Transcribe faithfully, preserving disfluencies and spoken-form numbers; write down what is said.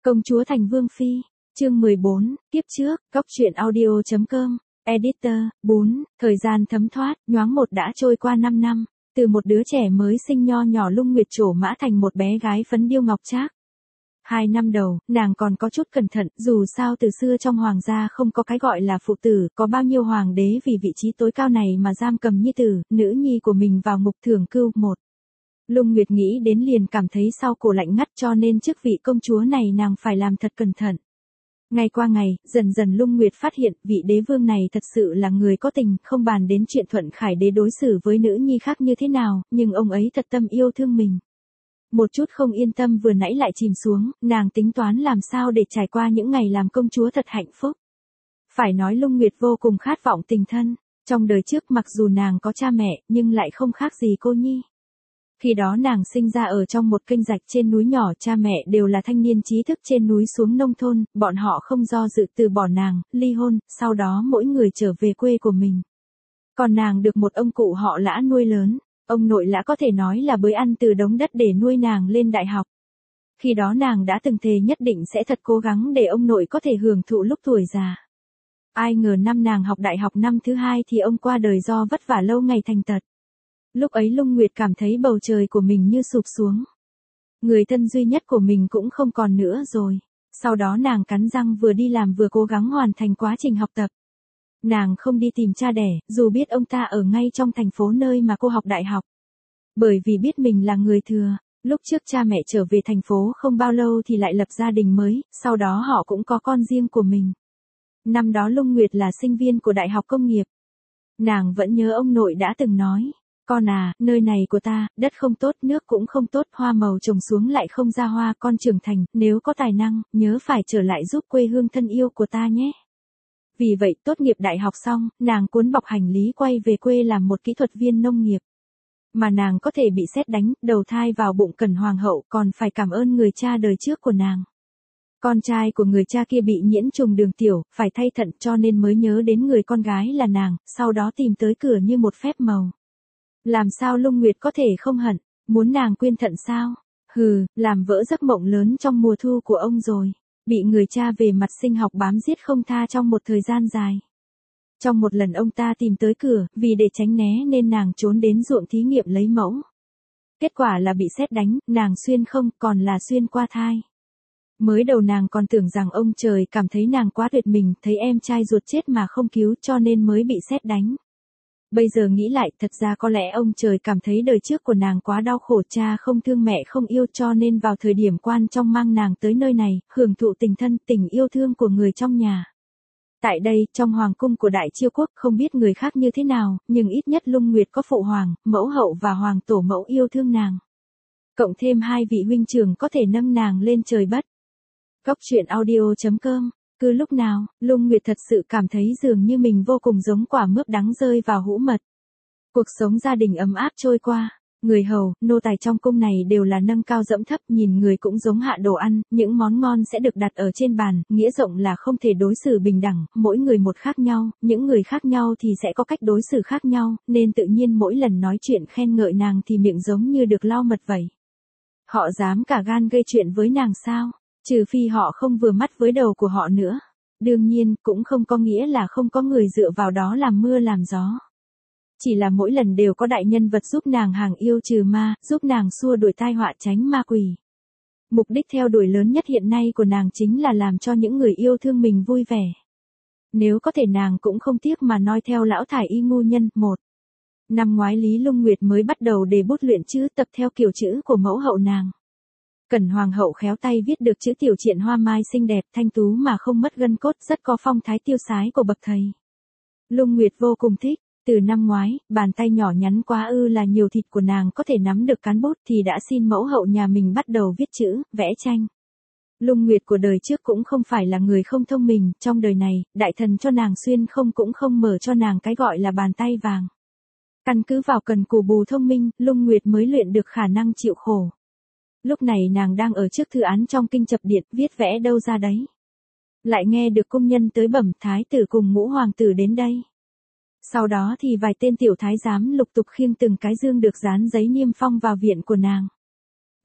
Công chúa thành vương phi, chương mười bốn, tiếp trước, góc truyện audio chấm com, editor, bốn, thời gian thấm thoát, nhoáng một đã trôi qua năm năm, từ một đứa trẻ mới sinh nho nhỏ Lung Nguyệt trổ mã thành một bé gái phấn điêu ngọc trác. Hai năm đầu, nàng còn có chút cẩn thận, dù sao từ xưa trong hoàng gia không có cái gọi là phụ tử, có bao nhiêu hoàng đế vì vị trí tối cao này mà giam cầm nhi tử, nữ nhi của mình vào ngục thưởng cưu. Một. Lung Nguyệt nghĩ đến liền cảm thấy sau cổ lạnh ngắt, cho nên trước vị công chúa này nàng phải làm thật cẩn thận. Ngày qua ngày, dần dần Lung Nguyệt phát hiện vị đế vương này thật sự là người có tình, không bàn đến chuyện Thuận Khải đế đối xử với nữ nhi khác như thế nào, nhưng ông ấy thật tâm yêu thương mình. Một chút không yên tâm vừa nãy lại chìm xuống, nàng tính toán làm sao để trải qua những ngày làm công chúa thật hạnh phúc. Phải nói Lung Nguyệt vô cùng khát vọng tình thân, trong đời trước mặc dù nàng có cha mẹ, nhưng lại không khác gì cô nhi. Khi đó nàng sinh ra ở trong một kênh rạch trên núi nhỏ, cha mẹ đều là thanh niên trí thức trên núi xuống nông thôn, bọn họ không do dự từ bỏ nàng, ly hôn, sau đó mỗi người trở về quê của mình. Còn nàng được một ông cụ họ Lã nuôi lớn, ông nội Lã có thể nói là bới ăn từ đống đất để nuôi nàng lên đại học. Khi đó nàng đã từng thề nhất định sẽ thật cố gắng để ông nội có thể hưởng thụ lúc tuổi già. Ai ngờ năm nàng học đại học năm thứ hai thì ông qua đời do vất vả lâu ngày thành tật. Lúc ấy Lung Nguyệt cảm thấy bầu trời của mình như sụp xuống. Người thân duy nhất của mình cũng không còn nữa rồi. Sau đó nàng cắn răng vừa đi làm vừa cố gắng hoàn thành quá trình học tập. Nàng không đi tìm cha đẻ, dù biết ông ta ở ngay trong thành phố nơi mà cô học đại học. Bởi vì biết mình là người thừa, lúc trước cha mẹ trở về thành phố không bao lâu thì lại lập gia đình mới, sau đó họ cũng có con riêng của mình. Năm đó Lung Nguyệt là sinh viên của Đại học Công nghiệp. Nàng vẫn nhớ ông nội đã từng nói. Con à, nơi này của ta, đất không tốt, nước cũng không tốt, hoa màu trồng xuống lại không ra hoa, con trưởng thành, nếu có tài năng, nhớ phải trở lại giúp quê hương thân yêu của ta nhé. Vì vậy, tốt nghiệp đại học xong, nàng cuốn bọc hành lý quay về quê làm một kỹ thuật viên nông nghiệp. Mà nàng có thể bị sét đánh, đầu thai vào bụng Cẩn Hoàng hậu, còn phải cảm ơn người cha đời trước của nàng. Con trai của người cha kia bị nhiễm trùng đường tiểu, phải thay thận, cho nên mới nhớ đến người con gái là nàng, sau đó tìm tới cửa như một phép màu. Làm sao Lung Nguyệt có thể không hận, muốn nàng quyên thận sao? Hừ, làm vỡ giấc mộng lớn trong mùa thu của ông rồi. Bị người cha về mặt sinh học bám giết không tha trong một thời gian dài. Trong một lần ông ta tìm tới cửa, vì để tránh né nên nàng trốn đến ruộng thí nghiệm lấy mẫu. Kết quả là bị sét đánh, nàng xuyên không, còn là xuyên qua thai. Mới đầu nàng còn tưởng rằng ông trời cảm thấy nàng quá tuyệt mình, thấy em trai ruột chết mà không cứu cho nên mới bị sét đánh. Bây giờ nghĩ lại, thật ra có lẽ ông trời cảm thấy đời trước của nàng quá đau khổ, cha không thương mẹ không yêu cho nên vào thời điểm quan trọng mang nàng tới nơi này, hưởng thụ tình thân, tình yêu thương của người trong nhà. Tại đây, trong hoàng cung của Đại Chiêu Quốc, không biết người khác như thế nào, nhưng ít nhất Lung Nguyệt có phụ hoàng, mẫu hậu và hoàng tổ mẫu yêu thương nàng. Cộng thêm hai vị huynh trưởng có thể nâng nàng lên trời bất. Góc truyện audio chấm com. Cứ lúc nào, Lung Nguyệt thật sự cảm thấy dường như mình vô cùng giống quả mướp đắng rơi vào hũ mật. Cuộc sống gia đình ấm áp trôi qua, người hầu, nô tài trong cung này đều là nâng cao dẫm thấp, nhìn người cũng giống hạ đồ ăn, những món ngon sẽ được đặt ở trên bàn, nghĩa rộng là không thể đối xử bình đẳng, mỗi người một khác nhau, những người khác nhau thì sẽ có cách đối xử khác nhau, nên tự nhiên mỗi lần nói chuyện khen ngợi nàng thì miệng giống như được lau mật vậy. Họ dám cả gan gây chuyện với nàng sao? Trừ phi họ không vừa mắt với đầu của họ nữa. Đương nhiên, cũng không có nghĩa là không có người dựa vào đó làm mưa làm gió. Chỉ là mỗi lần đều có đại nhân vật giúp nàng hàng yêu trừ ma, giúp nàng xua đuổi tai họa tránh ma quỷ. Mục đích theo đuổi lớn nhất hiện nay của nàng chính là làm cho những người yêu thương mình vui vẻ. Nếu có thể nàng cũng không tiếc mà noi theo lão thải y ngu nhân. Một. Năm ngoái Lý Lung Nguyệt mới bắt đầu đề bút luyện chữ, tập theo kiểu chữ của mẫu hậu nàng. Cẩn Hoàng hậu khéo tay viết được chữ tiểu triện hoa mai xinh đẹp, thanh tú mà không mất gân cốt, rất có phong thái tiêu sái của bậc thầy. Lung Nguyệt vô cùng thích, từ năm ngoái, bàn tay nhỏ nhắn quá ư là nhiều thịt của nàng có thể nắm được cán bút thì đã xin mẫu hậu nhà mình bắt đầu viết chữ, vẽ tranh. Lung Nguyệt của đời trước cũng không phải là người không thông minh, trong đời này, đại thần cho nàng xuyên không cũng không mở cho nàng cái gọi là bàn tay vàng. Căn cứ vào cần cù bù thông minh, Lung Nguyệt mới luyện được khả năng chịu khổ. Lúc này nàng đang ở trước thư án trong kinh chập điện, viết vẽ đâu ra đấy. Lại nghe được cung nhân tới bẩm thái tử cùng ngũ hoàng tử đến đây. Sau đó thì vài tên tiểu thái giám lục tục khiêng từng cái dương được dán giấy niêm phong vào viện của nàng.